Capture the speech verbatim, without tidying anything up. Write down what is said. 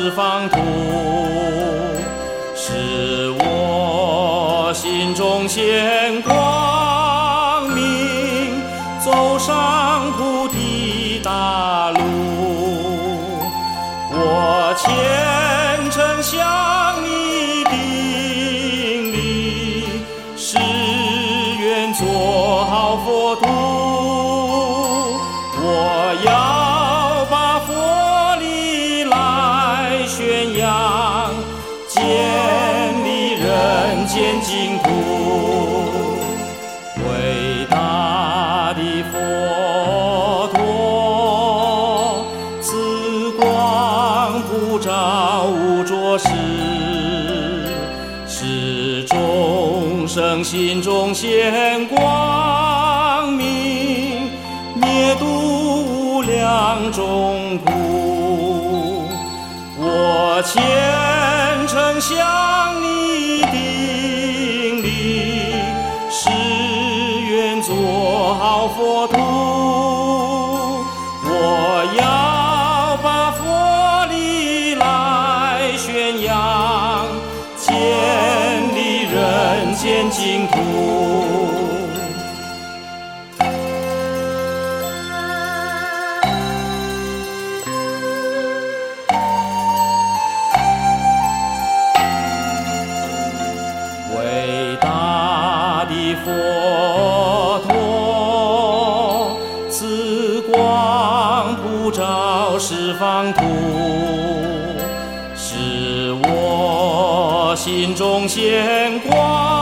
十方土，使我心中现光明，走上菩提大路。我虔诚向你顶礼，誓愿做好佛徒。我要把佛理来宣扬，建立人间净土。伟大的佛陀，此光普照无着时，使众生心中现光明，灭度无量众苦。我虔诚向你顶礼，誓愿做好佛徒。我要把佛理来宣扬，建立人间净土。伟大的佛陀，此光普照十方土，使我心中现光